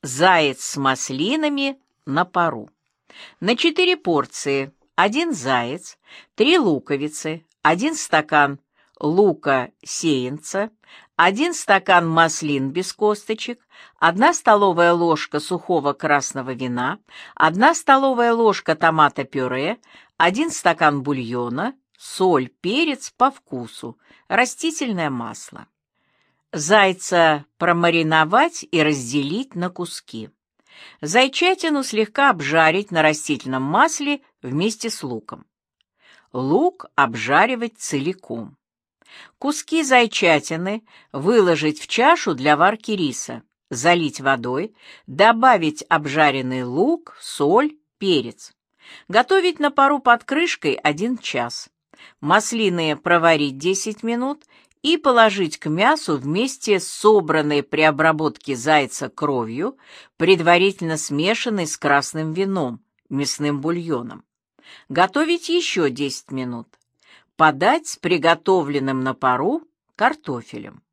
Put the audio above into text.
Заяц с маслинами на пару. На 4 порции: 1 заяц, 3 луковицы, 1 стакан лука сеянца, 1 стакан маслин без косточек, 1 столовая ложка сухого красного вина, 1 столовая ложка томата-пюре, 1 стакан бульона, соль, перец по вкусу, растительное масло. Зайца промариновать и разделить на куски. Зайчатину слегка обжарить на растительном масле вместе с луком. Лук обжаривать целиком. Куски зайчатины выложить в чашу для варки риса, залить водой, добавить обжаренный лук, соль, перец. Готовить на пару под крышкой 1 час. Маслины проварить 10 минут и положить к мясу вместе с собранной при обработке зайца кровью, предварительно смешанной с красным вином, мясным бульоном. Готовить еще 10 минут. Подать с приготовленным на пару картофелем.